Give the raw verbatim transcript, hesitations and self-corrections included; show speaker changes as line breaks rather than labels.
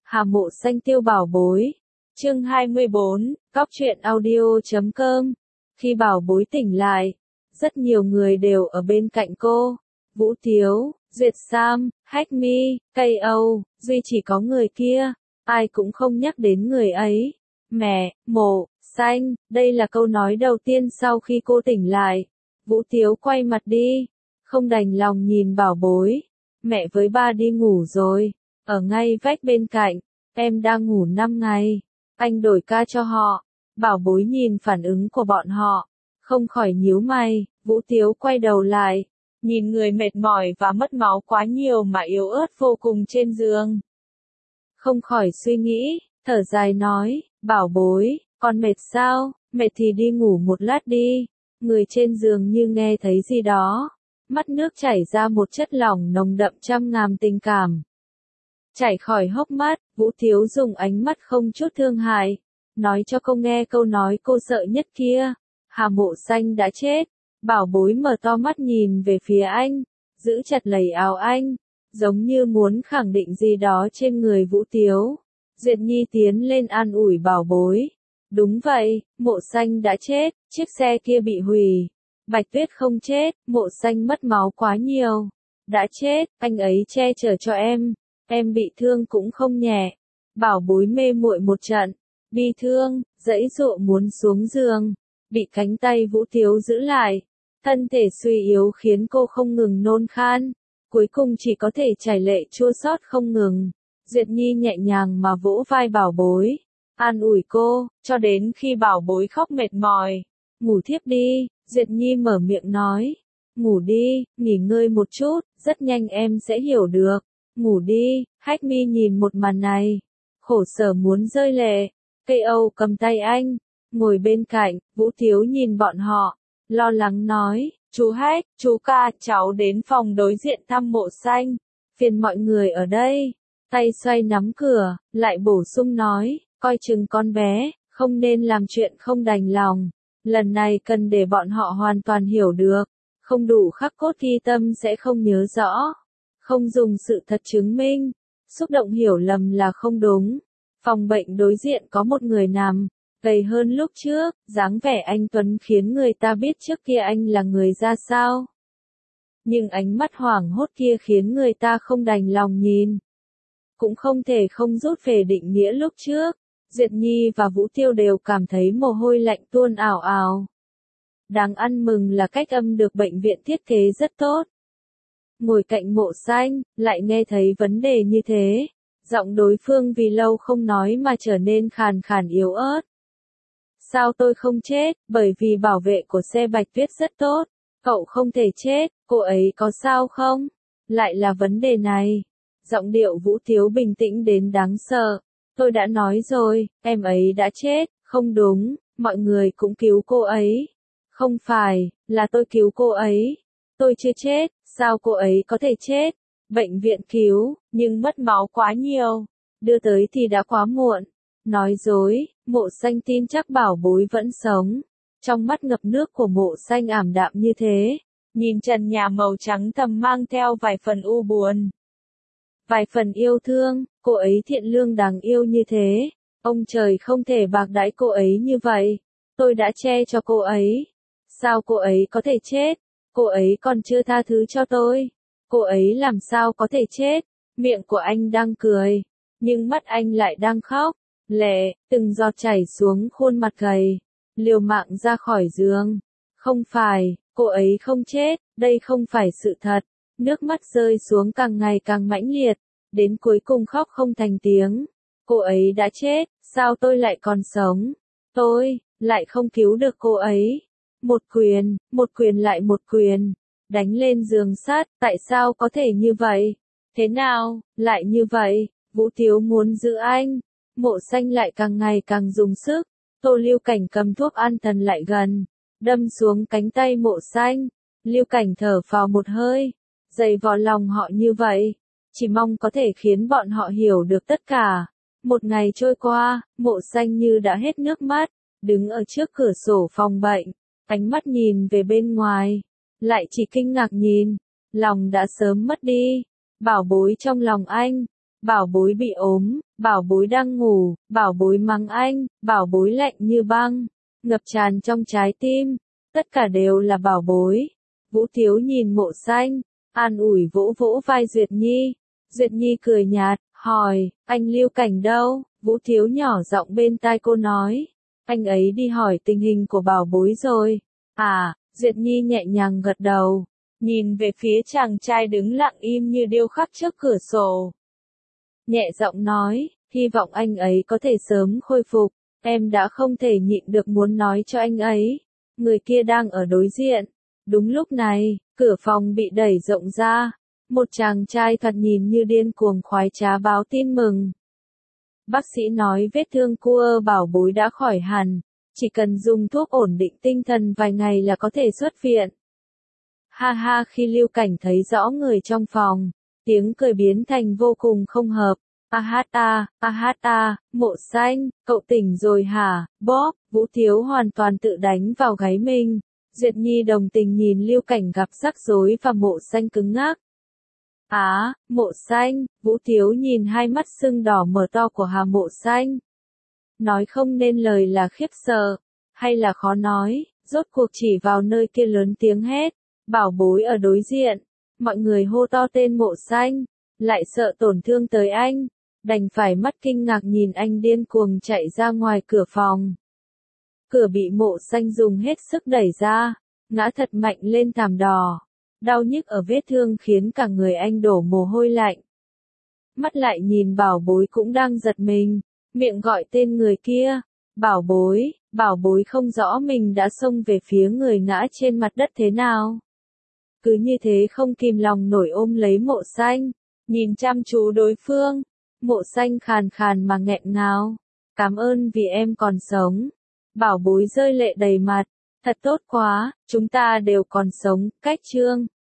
Hà Mộ Xanh Tiêu Bảo Bối. Chương hai mươi bốn, Cóc truyện audio chấm com. Khi Bảo Bối tỉnh lại, rất nhiều người đều ở bên cạnh cô. Vũ Tiếu, Duyệt Sam, Hách Mi, Cây Âu, duy chỉ có người kia, ai cũng không nhắc đến người ấy. Mẹ, Mộ Xanh, đây là câu nói đầu tiên sau khi cô tỉnh lại. Vũ Tiếu quay mặt đi, không đành lòng nhìn Bảo Bối. Mẹ với ba đi ngủ rồi, ở ngay vách bên cạnh, em đang ngủ năm ngày, anh đổi ca cho họ. Bảo Bối nhìn phản ứng của bọn họ, không khỏi nhíu mày. Vũ Tiếu quay đầu lại, nhìn người mệt mỏi và mất máu quá nhiều mà yếu ớt vô cùng trên giường. Không khỏi suy nghĩ, thở dài nói, Bảo Bối, con mệt sao? Mệt thì đi ngủ một lát đi. Người trên giường như nghe thấy gì đó, mắt nước chảy ra một chất lỏng nồng đậm trăm ngàn tình cảm. Chảy khỏi hốc mắt, Vũ Tiếu dùng ánh mắt không chút thương hại, nói cho cô nghe câu nói cô sợ nhất kia. Hà Mộ Xanh đã chết. Bảo Bối mở to mắt nhìn về phía anh, giữ chặt lấy áo anh, giống như muốn khẳng định gì đó trên người Vũ Tiếu. Duyệt Nhi tiến lên an ủi Bảo Bối. Đúng vậy, Mộ Xanh đã chết, chiếc xe kia bị hủy. Bạch Tuyết không chết, Mộ Xanh mất máu quá nhiều. Đã chết, anh ấy che chở cho em, em bị thương cũng không nhẹ. Bảo Bối mê muội một trận, bi thương, giãy giụa muốn xuống giường, bị cánh tay Vũ Tiếu giữ lại. Thân thể suy yếu khiến cô không ngừng nôn khan, cuối cùng chỉ có thể chảy lệ chua xót không ngừng. Duyệt Nhi nhẹ nhàng mà vỗ vai Bảo Bối, an ủi cô, cho đến khi Bảo Bối khóc mệt mỏi. Ngủ thiếp đi, Duyệt Nhi mở miệng nói. Ngủ đi, nghỉ ngơi một chút, rất nhanh em sẽ hiểu được. Ngủ đi. Hách Mi nhìn một màn này, khổ sở muốn rơi lệ. Cây Âu cầm tay anh, ngồi bên cạnh. Vũ Tiếu nhìn bọn họ, lo lắng nói, chú Hách, chú Ca, cháu đến phòng đối diện thăm Mộ Xanh, phiền mọi người ở đây. Tay xoay nắm cửa, lại bổ sung nói, coi chừng con bé, không nên làm chuyện không đành lòng. Lần này cần để bọn họ hoàn toàn hiểu được, không đủ khắc cốt ghi tâm sẽ không nhớ rõ. Không dùng sự thật chứng minh, xúc động hiểu lầm là không đúng. Phòng bệnh đối diện có một người nằm, gầy hơn lúc trước, dáng vẻ anh tuấn khiến người ta biết trước kia anh là người ra sao. Nhưng ánh mắt hoảng hốt kia khiến người ta không đành lòng nhìn. Cũng không thể không rút về định nghĩa lúc trước. Duyệt Nhi và Vũ Tiêu đều cảm thấy mồ hôi lạnh tuôn ào ào. Đáng ăn mừng là cách âm được bệnh viện thiết kế rất tốt. Ngồi cạnh Mộ Xanh, lại nghe thấy vấn đề như thế. Giọng đối phương vì lâu không nói mà trở nên khàn khàn yếu ớt. Sao tôi không chết? Bởi vì bảo vệ của xe Bạch Tuyết rất tốt. Cậu không thể chết, cô ấy có sao không? Lại là vấn đề này. Giọng điệu Vũ Tiếu bình tĩnh đến đáng sợ. Tôi đã nói rồi, em ấy đã chết. Không đúng, mọi người cũng cứu cô ấy. Không phải, là tôi cứu cô ấy. Tôi chưa chết, sao cô ấy có thể chết? Bệnh viện cứu, nhưng mất máu quá nhiều. Đưa tới thì đã quá muộn. Nói dối, Mộ Xanh tin chắc Bảo Bối vẫn sống. Trong mắt ngập nước của Mộ Xanh ảm đạm như thế. Nhìn trần nhà màu trắng thầm mang theo vài phần u buồn. Vài phần yêu thương, cô ấy thiện lương đáng yêu như thế. Ông trời không thể bạc đãi cô ấy như vậy. Tôi đã che cho cô ấy. Sao cô ấy có thể chết? Cô ấy còn chưa tha thứ cho tôi. Cô ấy làm sao có thể chết? Miệng của anh đang cười, nhưng mắt anh lại đang khóc. Lệ, từng giọt chảy xuống khuôn mặt gầy. Liều mạng ra khỏi giường. Không phải, cô ấy không chết, đây không phải sự thật. Nước mắt rơi xuống càng ngày càng mãnh liệt, đến cuối cùng khóc không thành tiếng. Cô ấy đã chết, sao tôi lại còn sống? Tôi, lại không cứu được cô ấy. Một quyền, một quyền lại một quyền, đánh lên giường sắt, tại sao có thể như vậy? Thế nào, lại như vậy? Vũ Tiếu muốn giữ anh. Mộ Xanh lại càng ngày càng dùng sức. Tô Lưu Cảnh cầm thuốc an thần lại gần, đâm xuống cánh tay Mộ Xanh. Lưu Cảnh thở phào một hơi, dày vò lòng họ như vậy, chỉ mong có thể khiến bọn họ hiểu được tất cả. Một ngày trôi qua, Mộ Xanh như đã hết nước mắt, đứng ở trước cửa sổ phòng bệnh, ánh mắt nhìn về bên ngoài, lại chỉ kinh ngạc nhìn, lòng đã sớm mất đi. Bảo Bối trong lòng anh, bảo bối bị ốm, bảo bối đang ngủ, bảo bối mắng anh, bảo bối lạnh như băng, ngập tràn trong trái tim, tất cả đều là bảo bối. Vũ Tiếu nhìn Mộ Xanh, an ủi vỗ vỗ vai Duyệt Nhi. Duyệt Nhi cười nhạt, hỏi, anh Lưu Cảnh đâu? Vũ Tiếu nhỏ giọng bên tai cô nói, anh ấy đi hỏi tình hình của bảo bối rồi. À, Duyệt Nhi nhẹ nhàng gật đầu, nhìn về phía chàng trai đứng lặng im như điêu khắc trước cửa sổ. Nhẹ giọng nói, hy vọng anh ấy có thể sớm khôi phục, em đã không thể nhịn được muốn nói cho anh ấy. Người kia đang ở đối diện. Đúng lúc này, cửa phòng bị đẩy rộng ra. Một chàng trai thoạt nhìn như điên cuồng khoái trá báo tin mừng. Bác sĩ nói vết thương của bảo bối đã khỏi hẳn, chỉ cần dùng thuốc ổn định tinh thần vài ngày là có thể xuất viện. Ha ha, khi Lưu Cảnh thấy rõ người trong phòng, tiếng cười biến thành vô cùng không hợp. A hát a, a hát a, Mộ Xanh, cậu tỉnh rồi hả? Bóp, Vũ Tiếu hoàn toàn tự đánh vào gáy mình. Duyệt Nhi đồng tình nhìn Lưu Cảnh gặp rắc rối và Mộ Xanh cứng ngắc. Á, Mộ Xanh, Vũ Tiếu nhìn hai mắt sưng đỏ mở to của Hà Mộ Xanh. Nói không nên lời là khiếp sợ, hay là khó nói, rốt cuộc chỉ vào nơi kia lớn tiếng hét, bảo bối ở đối diện. Mọi người hô to tên Mộ Xanh, lại sợ tổn thương tới anh, đành phải mắt kinh ngạc nhìn anh điên cuồng chạy ra ngoài cửa phòng. Cửa bị Mộ Xanh dùng hết sức đẩy ra, ngã thật mạnh lên thảm đỏ. Đau nhức ở vết thương khiến cả người anh đổ mồ hôi lạnh. Mắt lại nhìn bảo bối cũng đang giật mình, miệng gọi tên người kia. Bảo bối, bảo bối không rõ mình đã xông về phía người ngã trên mặt đất thế nào. Cứ như thế không kìm lòng nổi ôm lấy Mộ Xanh, nhìn chăm chú đối phương. Mộ Xanh khàn khàn mà nghẹn ngào. Cảm ơn vì em còn sống. Bảo bối rơi lệ đầy mặt. Thật tốt quá, chúng ta đều còn sống, cách chương.